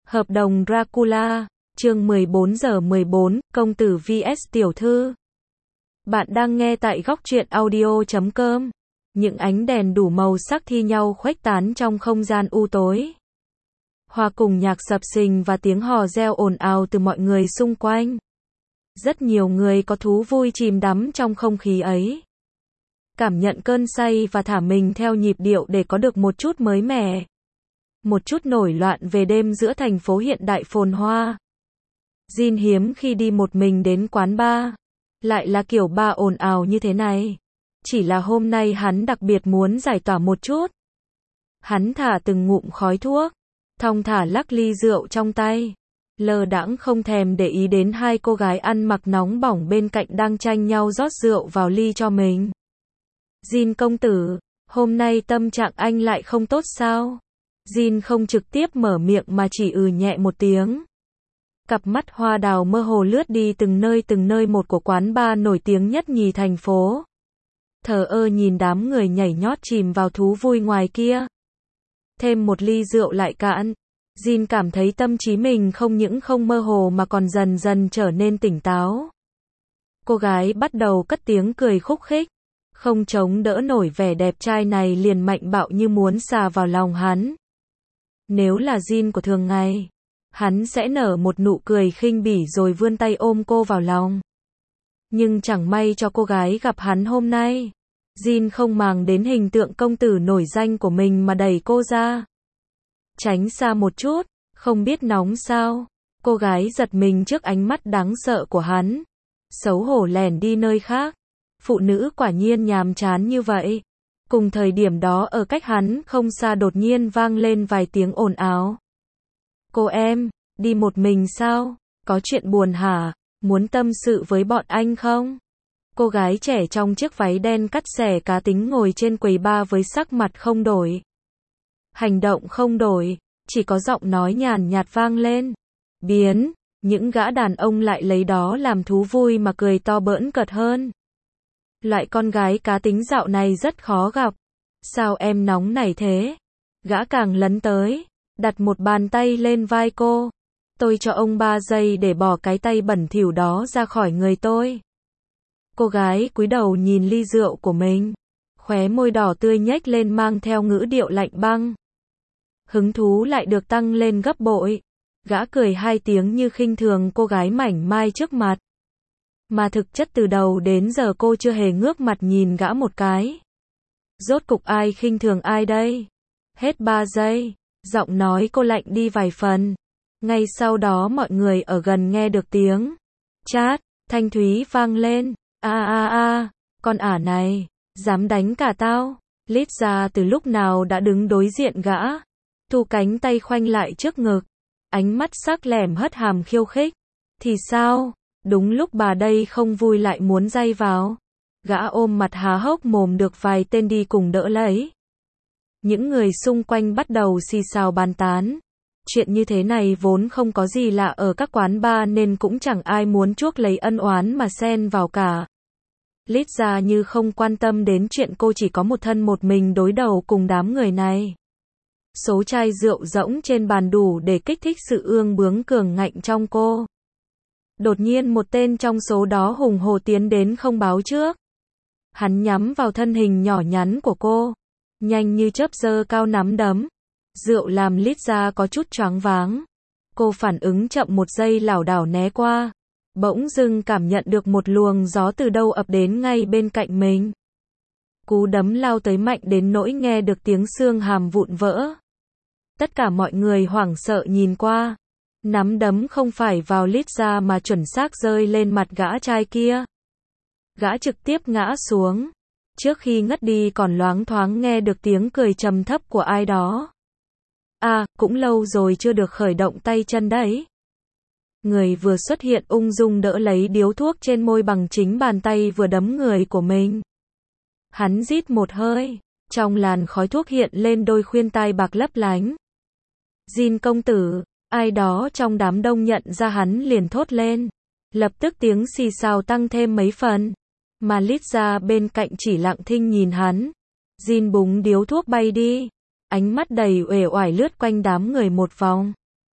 Hợp đồng Dracula, chương 14 giờ 14, công tử vs tiểu thư. Bạn đang nghe tại góc truyện audio.com. Những ánh đèn đủ màu sắc thi nhau khuếch tán trong không gian u tối. Hòa cùng nhạc sập sình và tiếng hò reo ồn ào từ mọi người xung quanh. Rất nhiều người có thú vui chìm đắm trong không khí ấy. Cảm nhận cơn say và thả mình theo nhịp điệu để có được một chút mới mẻ. Một chút nổi loạn về đêm giữa thành phố hiện đại phồn hoa. Jin hiếm khi đi một mình đến quán bar. Lại là kiểu bar ồn ào như thế này. Chỉ là hôm nay hắn đặc biệt muốn giải tỏa một chút. Hắn thả từng ngụm khói thuốc. Thong thả lắc ly rượu trong tay. Lơ đãng không thèm để ý đến hai cô gái ăn mặc nóng bỏng bên cạnh đang tranh nhau rót rượu vào ly cho mình. Jin công tử, hôm nay tâm trạng anh lại không tốt sao? Jin không trực tiếp mở miệng mà chỉ nhẹ một tiếng. Cặp mắt hoa đào mơ hồ lướt đi từng nơi một của quán bar nổi tiếng nhất nhì thành phố. Thờ ơ nhìn đám người nhảy nhót chìm vào thú vui ngoài kia. Thêm một ly rượu lại cạn. Jin cảm thấy tâm trí mình không những không mơ hồ mà còn dần dần trở nên tỉnh táo. Cô gái bắt đầu cất tiếng cười khúc khích. Không chống đỡ nổi vẻ đẹp trai này liền mạnh bạo như muốn xà vào lòng hắn. Nếu là Jin của thường ngày, hắn sẽ nở một nụ cười khinh bỉ rồi vươn tay ôm cô vào lòng. Nhưng chẳng may cho cô gái gặp hắn hôm nay. Jin không màng đến hình tượng công tử nổi danh của mình mà đẩy cô ra. Tránh xa một chút, không biết nóng sao. Cô gái giật mình trước ánh mắt đáng sợ của hắn. Xấu hổ lẻn đi nơi khác. Phụ nữ quả nhiên nhàm chán như vậy. Cùng thời điểm đó ở cách hắn không xa đột nhiên vang lên vài tiếng ồn ào. Cô em, đi một mình sao? Có chuyện buồn hả? Muốn tâm sự với bọn anh không? Cô gái trẻ trong chiếc váy đen cắt xẻ cá tính ngồi trên quầy bar với sắc mặt không đổi. Hành động không đổi, chỉ có giọng nói nhàn nhạt vang lên. Biến, những gã đàn ông lại lấy đó làm thú vui mà cười to bỡn cợt hơn. Loại con gái cá tính dạo này rất khó gặp. Sao em nóng nảy thế? Gã càng lấn tới, đặt một bàn tay lên vai cô. Tôi cho ông 3 giây để bỏ cái tay bẩn thỉu đó ra khỏi người tôi. Cô gái cúi đầu nhìn ly rượu của mình. Khóe môi đỏ tươi nhếch lên mang theo ngữ điệu lạnh băng. Hứng thú lại được tăng lên gấp bội. Gã cười hai tiếng như khinh thường cô gái mảnh mai trước mặt. Mà thực chất từ đầu đến giờ cô chưa hề ngước mặt nhìn gã một cái. Rốt cục ai khinh thường ai đây? Hết 3 giây, giọng nói cô lạnh đi vài phần. Ngay sau đó mọi người ở gần nghe được tiếng chát, thanh thúy vang lên. Con ả này, dám đánh cả tao. Lít ra từ lúc nào đã đứng đối diện gã. Thu cánh tay khoanh lại trước ngực. Ánh mắt sắc lẻm hất hàm khiêu khích. Thì sao? Đúng lúc bà đây không vui lại muốn day vào. Gã ôm mặt há hốc mồm được vài tên đi cùng đỡ lấy. Những người xung quanh bắt đầu xì xào bàn tán. Chuyện như thế này vốn không có gì lạ ở các quán bar nên cũng chẳng ai muốn chuốc lấy ân oán mà xen vào cả. Lít ra như không quan tâm đến chuyện cô chỉ có một thân một mình đối đầu cùng đám người này. Số chai rượu rỗng trên bàn đủ để kích thích sự ương bướng cường ngạnh trong cô. Đột nhiên một tên trong số đó hùng hổ tiến đến không báo trước. Hắn nhắm vào thân hình nhỏ nhắn của cô. Nhanh như chớp giơ cao nắm đấm. Rượu làm Lít ra có chút choáng váng. Cô phản ứng chậm một giây lảo đảo né qua. Bỗng dưng cảm nhận được một luồng gió từ đâu ập đến ngay bên cạnh mình. Cú đấm lao tới mạnh đến nỗi nghe được tiếng xương hàm vụn vỡ. Tất cả mọi người hoảng sợ nhìn qua. Nắm đấm không phải vào Lít ra mà chuẩn xác rơi lên mặt gã trai kia. Gã trực tiếp ngã xuống. Trước khi ngất đi còn loáng thoáng nghe được tiếng cười trầm thấp của ai đó. Cũng lâu rồi chưa được khởi động tay chân đấy. Người vừa xuất hiện ung dung đỡ lấy điếu thuốc trên môi bằng chính bàn tay vừa đấm người của mình. Hắn rít một hơi. Trong làn khói thuốc hiện lên đôi khuyên tai bạc lấp lánh. Jin công tử. Ai đó trong đám đông nhận ra hắn liền thốt lên. Lập tức tiếng xì xào tăng thêm mấy phần. Mà Lít ra bên cạnh chỉ lặng thinh nhìn hắn. Jin búng điếu thuốc bay đi. Ánh mắt đầy uể oải lướt quanh đám người một vòng.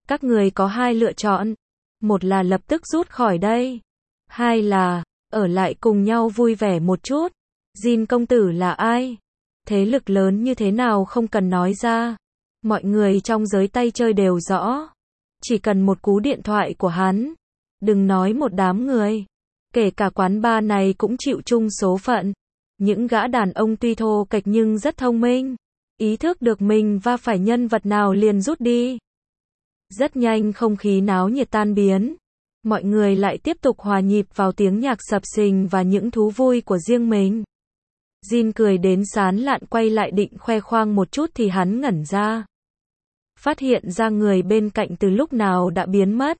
Các người có hai lựa chọn. Một là lập tức rút khỏi đây. Hai là, ở lại cùng nhau vui vẻ một chút. Jin công tử là ai? Thế lực lớn như thế nào không cần nói ra. Mọi người trong giới tay chơi đều rõ. Chỉ cần một cú điện thoại của hắn. Đừng nói một đám người. Kể cả quán bar này cũng chịu chung số phận. Những gã đàn ông tuy thô kệch nhưng rất thông minh. Ý thức được mình va phải nhân vật nào liền rút đi. Rất nhanh không khí náo nhiệt tan biến. Mọi người lại tiếp tục hòa nhịp vào tiếng nhạc sập sình và những thú vui của riêng mình. Jin cười đến sán lạn quay lại định khoe khoang một chút thì hắn ngẩn ra. Phát hiện ra người bên cạnh từ lúc nào đã biến mất.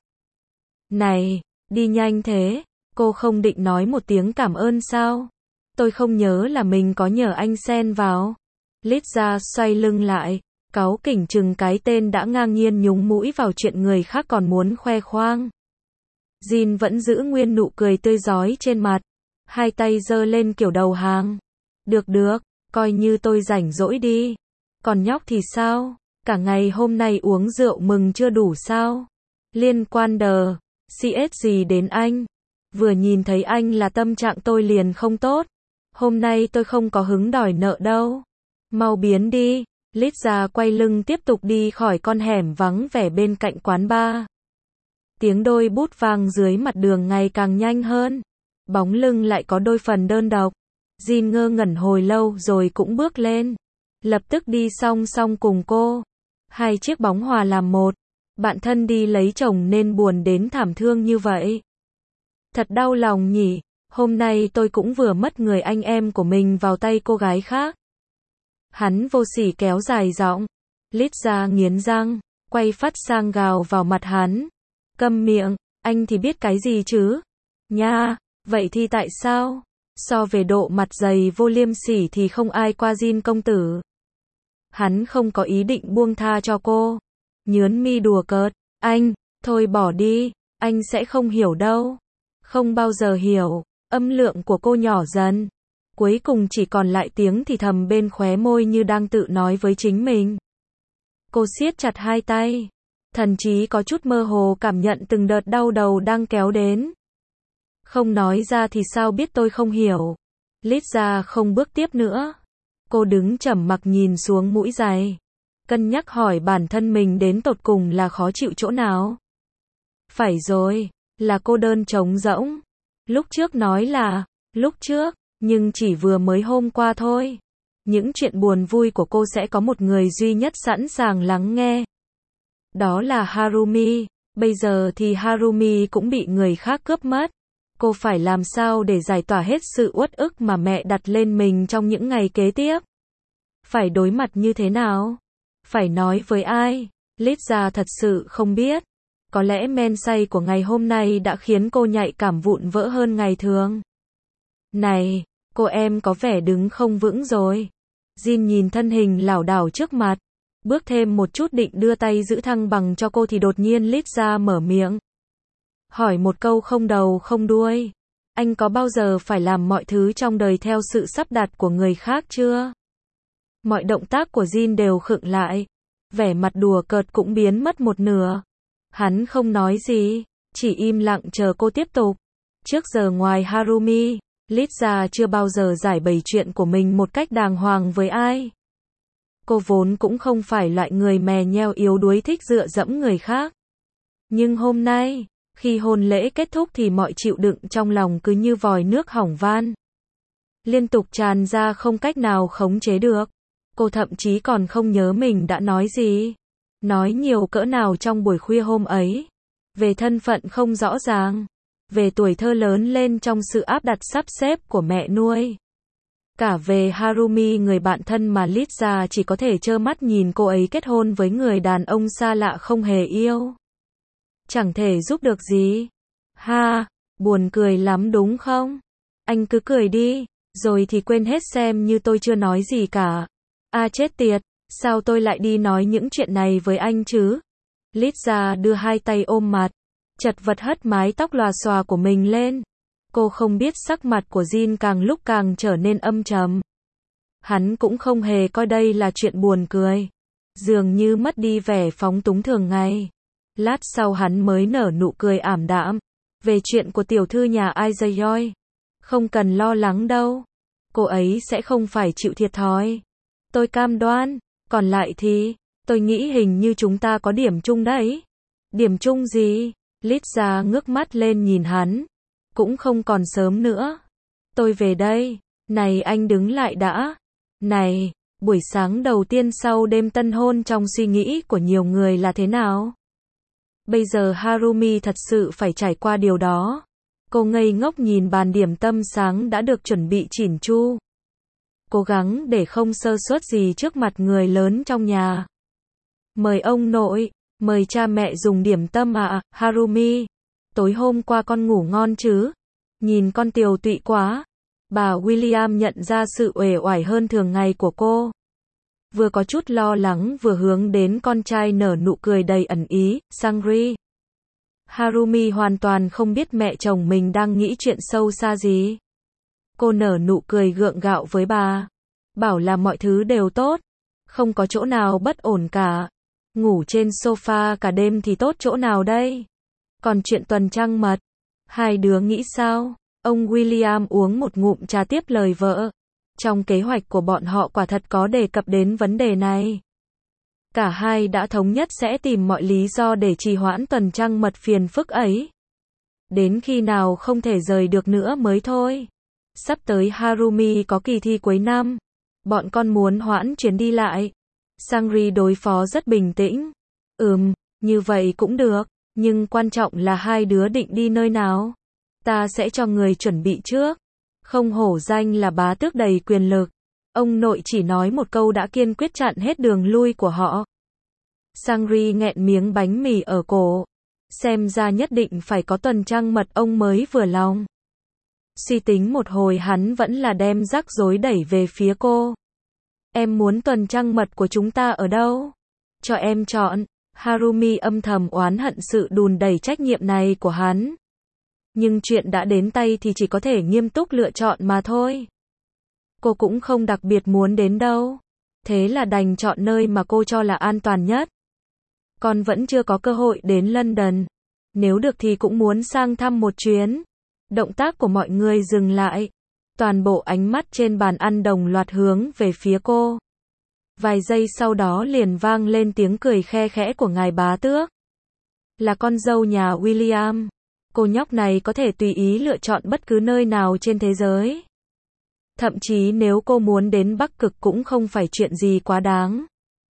Này, đi nhanh thế, cô không định nói một tiếng cảm ơn sao? Tôi không nhớ là mình có nhờ anh xen vào. Lisa xoay lưng lại, cáu kỉnh chừng cái tên đã ngang nhiên nhúng mũi vào chuyện người khác còn muốn khoe khoang. Jin vẫn giữ nguyên nụ cười tươi rói trên mặt, hai tay giơ lên kiểu đầu hàng. Được được, coi như tôi rảnh rỗi đi. Còn nhóc thì sao? Cả ngày hôm nay uống rượu mừng chưa đủ sao? Liên quan đờ, CS gì đến anh? Vừa nhìn thấy anh là tâm trạng tôi liền không tốt. Hôm nay tôi không có hứng đòi nợ đâu. Mau biến đi. Lisa quay lưng tiếp tục đi khỏi con hẻm vắng vẻ bên cạnh quán bar. Tiếng đôi bút vang dưới mặt đường ngày càng nhanh hơn. Bóng lưng lại có đôi phần đơn độc. Jin ngơ ngẩn hồi lâu rồi cũng bước lên. Lập tức đi song song cùng cô. Hai chiếc bóng hòa làm một. Bạn thân đi lấy chồng nên buồn đến thảm thương như vậy. Thật đau lòng nhỉ. Hôm nay tôi cũng vừa mất người anh em của mình vào tay cô gái khác. Hắn vô sỉ kéo dài giọng. Lisa nghiến răng, quay phát sang gào vào mặt hắn. Câm miệng, anh thì biết cái gì chứ? Nha, vậy thì tại sao? So về độ mặt dày vô liêm sỉ thì không ai qua Jin công tử. Hắn không có ý định buông tha cho cô. Nhớn mi đùa cợt, anh, thôi bỏ đi, anh sẽ không hiểu đâu. Không bao giờ hiểu. Âm lượng của cô nhỏ dần. Cuối cùng chỉ còn lại tiếng thì thầm bên khóe môi như đang tự nói với chính mình. Cô siết chặt hai tay. Thần trí có chút mơ hồ cảm nhận từng đợt đau đầu đang kéo đến. Không nói ra thì sao biết tôi không hiểu. Lisa không bước tiếp nữa. Cô đứng trầm mặc nhìn xuống mũi giày. Cân nhắc hỏi bản thân mình đến tột cùng là khó chịu chỗ nào. Phải rồi, là cô đơn trống rỗng. Lúc trước nói là, lúc trước, nhưng chỉ vừa mới hôm qua thôi. Những chuyện buồn vui của cô sẽ có một người duy nhất sẵn sàng lắng nghe. Đó là Harumi. Bây giờ thì Harumi cũng bị người khác cướp mất. Cô phải làm sao để giải tỏa hết sự uất ức mà mẹ đặt lên mình trong những ngày kế tiếp? Phải đối mặt như thế nào? Phải nói với ai? Lisa thật sự không biết. Có lẽ men say của ngày hôm nay đã khiến cô nhạy cảm vụn vỡ hơn ngày thường. Này, cô em có vẻ đứng không vững rồi. Jin nhìn thân hình lảo đảo trước mặt. Bước thêm một chút định đưa tay giữ thăng bằng cho cô thì đột nhiên Lisa mở miệng. Hỏi một câu không đầu không đuôi. Anh có bao giờ phải làm mọi thứ trong đời theo sự sắp đặt của người khác chưa? Mọi động tác của Jin đều khựng lại. Vẻ mặt đùa cợt cũng biến mất một nửa. Hắn không nói gì, chỉ im lặng chờ cô tiếp tục. Trước giờ ngoài Harumi, Lisa chưa bao giờ giải bày chuyện của mình một cách đàng hoàng với ai. Cô vốn cũng không phải loại người mè nheo yếu đuối thích dựa dẫm người khác. Nhưng hôm nay, khi hôn lễ kết thúc thì mọi chịu đựng trong lòng cứ như vòi nước hỏng van. Liên tục tràn ra không cách nào khống chế được. Cô thậm chí còn không nhớ mình đã nói gì. Nói nhiều cỡ nào trong buổi khuya hôm ấy. Về thân phận không rõ ràng. Về tuổi thơ lớn lên trong sự áp đặt sắp xếp của mẹ nuôi. Cả về Harumi người bạn thân mà Lisa chỉ có thể trơ mắt nhìn cô ấy kết hôn với người đàn ông xa lạ không hề yêu. Chẳng thể giúp được gì. Ha, buồn cười lắm đúng không? Anh cứ cười đi, rồi thì quên hết xem như tôi chưa nói gì cả. À chết tiệt, sao tôi lại đi nói những chuyện này với anh chứ? Lisa đưa hai tay ôm mặt, chật vật hất mái tóc lòa xòa của mình lên. Cô không biết sắc mặt của Jin càng lúc càng trở nên âm trầm. Hắn cũng không hề coi đây là chuyện buồn cười. Dường như mất đi vẻ phóng túng thường ngày. Lát sau hắn mới nở nụ cười ảm đạm. Về chuyện của tiểu thư nhà Aizayoi, không cần lo lắng đâu. Cô ấy sẽ không phải chịu thiệt thòi. Tôi cam đoan. Còn lại thì, tôi nghĩ hình như chúng ta có điểm chung đấy. Điểm chung gì? Lisa ngước mắt lên nhìn hắn. Cũng không còn sớm nữa. Tôi về đây. Này anh đứng lại đã. Này, buổi sáng đầu tiên sau đêm tân hôn trong suy nghĩ của nhiều người là thế nào? Bây giờ Harumi thật sự phải trải qua điều đó. Cô ngây ngốc nhìn bàn điểm tâm sáng đã được chuẩn bị chỉn chu. Cố gắng để không sơ suất gì trước mặt người lớn trong nhà. Mời ông nội, mời cha mẹ dùng điểm tâm ạ, Harumi. Tối hôm qua con ngủ ngon chứ? Nhìn con tiều tụy quá. Bà William nhận ra sự uể oải hơn thường ngày của cô. Vừa có chút lo lắng vừa hướng đến con trai nở nụ cười đầy ẩn ý, Sangri. Harumi hoàn toàn không biết mẹ chồng mình đang nghĩ chuyện sâu xa gì. Cô nở nụ cười gượng gạo với bà. Bảo là mọi thứ đều tốt. Không có chỗ nào bất ổn cả. Ngủ trên sofa cả đêm thì tốt chỗ nào đây? Còn chuyện tuần trăng mật, hai đứa nghĩ sao? Ông William uống một ngụm trà tiếp lời vợ. Trong kế hoạch của bọn họ quả thật có đề cập đến vấn đề này. Cả hai đã thống nhất sẽ tìm mọi lý do để trì hoãn tuần trăng mật phiền phức ấy. Đến khi nào không thể rời được nữa mới thôi. Sắp tới Harumi có kỳ thi cuối năm. Bọn con muốn hoãn chuyến đi lại. Sangri đối phó rất bình tĩnh. Như vậy cũng được. Nhưng quan trọng là hai đứa định đi nơi nào. Ta sẽ cho người chuẩn bị trước. Không hổ danh là bá tước đầy quyền lực. Ông nội chỉ nói một câu đã kiên quyết chặn hết đường lui của họ. Sangri nghẹn miếng bánh mì ở cổ. Xem ra nhất định phải có tuần trăng mật ông mới vừa lòng. Suy tính một hồi hắn vẫn là đem rắc rối đẩy về phía cô. Em muốn tuần trăng mật của chúng ta ở đâu? Cho em chọn. Harumi âm thầm oán hận sự đùn đẩy trách nhiệm này của hắn. Nhưng chuyện đã đến tay thì chỉ có thể nghiêm túc lựa chọn mà thôi. Cô cũng không đặc biệt muốn đến đâu. Thế là đành chọn nơi mà cô cho là an toàn nhất. Con vẫn chưa có cơ hội đến London. Nếu được thì cũng muốn sang thăm một chuyến. Động tác của mọi người dừng lại. Toàn bộ ánh mắt trên bàn ăn đồng loạt hướng về phía cô. Vài giây sau đó liền vang lên tiếng cười khe khẽ của ngài bá tước. Là con dâu nhà William. Cô nhóc này có thể tùy ý lựa chọn bất cứ nơi nào trên thế giới. Thậm chí nếu cô muốn đến Bắc Cực cũng không phải chuyện gì quá đáng.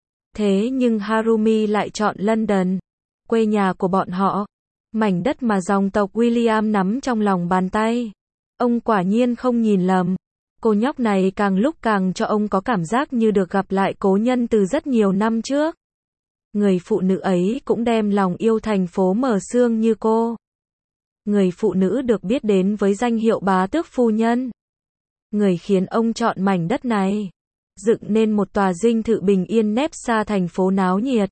Thế nhưng Harumi lại chọn London, quê nhà của bọn họ. Mảnh đất mà dòng tộc William nắm trong lòng bàn tay. Ông quả nhiên không nhìn lầm. Cô nhóc này càng lúc càng cho ông có cảm giác như được gặp lại cố nhân từ rất nhiều năm trước. Người phụ nữ ấy cũng đem lòng yêu thành phố mở xương như cô. Người phụ nữ được biết đến với danh hiệu bá tước phu nhân. Người khiến ông chọn mảnh đất này. Dựng nên một tòa dinh thự bình yên nép xa thành phố náo nhiệt.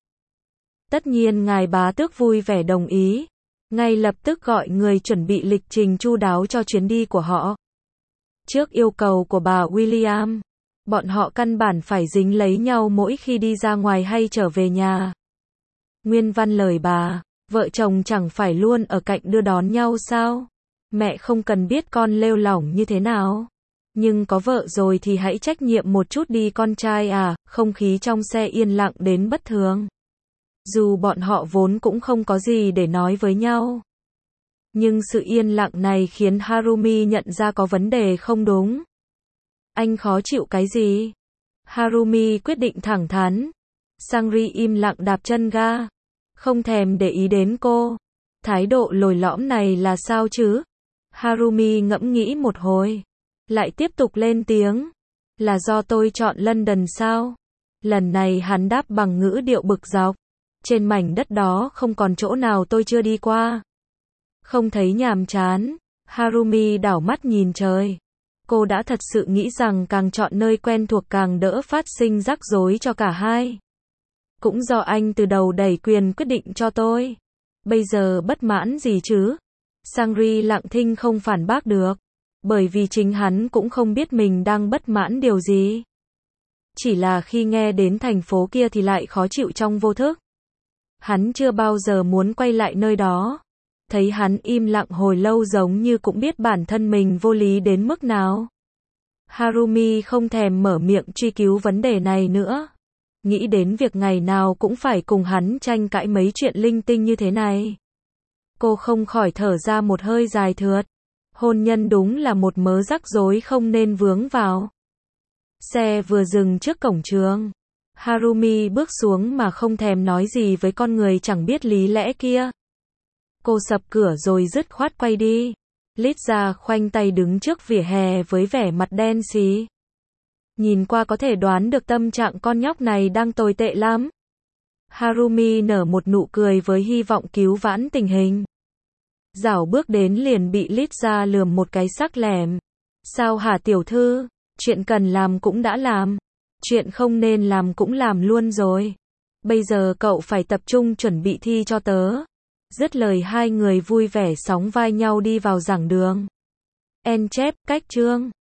Tất nhiên ngài bá tước vui vẻ đồng ý. Ngay lập tức gọi người chuẩn bị lịch trình chu đáo cho chuyến đi của họ. Trước yêu cầu của bà William, bọn họ căn bản phải dính lấy nhau mỗi khi đi ra ngoài hay trở về nhà. Nguyên văn lời bà, vợ chồng chẳng phải luôn ở cạnh đưa đón nhau sao? Mẹ không cần biết con lêu lỏng như thế nào. Nhưng có vợ rồi thì hãy trách nhiệm một chút đi con trai à, không khí trong xe yên lặng đến bất thường. Dù bọn họ vốn cũng không có gì để nói với nhau. Nhưng sự yên lặng này khiến Harumi nhận ra có vấn đề không đúng. Anh khó chịu cái gì? Harumi quyết định thẳng thắn. Sangri im lặng đạp chân ga. Không thèm để ý đến cô. Thái độ lồi lõm này là sao chứ? Harumi ngẫm nghĩ một hồi. Lại tiếp tục lên tiếng. Là do tôi chọn London sao? Lần này hắn đáp bằng ngữ điệu bực dọc. Trên mảnh đất đó không còn chỗ nào tôi chưa đi qua. Không thấy nhàm chán. Harumi đảo mắt nhìn trời. Cô đã thật sự nghĩ rằng càng chọn nơi quen thuộc càng đỡ phát sinh rắc rối cho cả hai. Cũng do anh từ đầu đẩy quyền quyết định cho tôi. Bây giờ bất mãn gì chứ? Sangri lặng thinh không phản bác được. Bởi vì chính hắn cũng không biết mình đang bất mãn điều gì. Chỉ là khi nghe đến thành phố kia thì lại khó chịu trong vô thức. Hắn chưa bao giờ muốn quay lại nơi đó. Thấy hắn im lặng hồi lâu giống như cũng biết bản thân mình vô lý đến mức nào. Harumi không thèm mở miệng truy cứu vấn đề này nữa. Nghĩ đến việc ngày nào cũng phải cùng hắn tranh cãi mấy chuyện linh tinh như thế này. Cô không khỏi thở ra một hơi dài thượt. Hôn nhân đúng là một mớ rắc rối không nên vướng vào. Xe vừa dừng trước cổng trường. Harumi bước xuống mà không thèm nói gì với con người chẳng biết lý lẽ kia. Cô sập cửa rồi dứt khoát quay đi. Lisa khoanh tay đứng trước vỉa hè với vẻ mặt đen xì. Nhìn qua có thể đoán được tâm trạng con nhóc này đang tồi tệ lắm. Harumi nở một nụ cười với hy vọng cứu vãn tình hình. Dảo bước đến liền bị Lisa lườm một cái sắc lẻm. Sao hả tiểu thư? Chuyện cần làm cũng đã làm. Chuyện không nên làm cũng làm luôn rồi. Bây giờ cậu phải tập trung chuẩn bị thi cho tớ. Dứt lời hai người vui vẻ sóng vai nhau đi vào giảng đường. En chép, cách chương.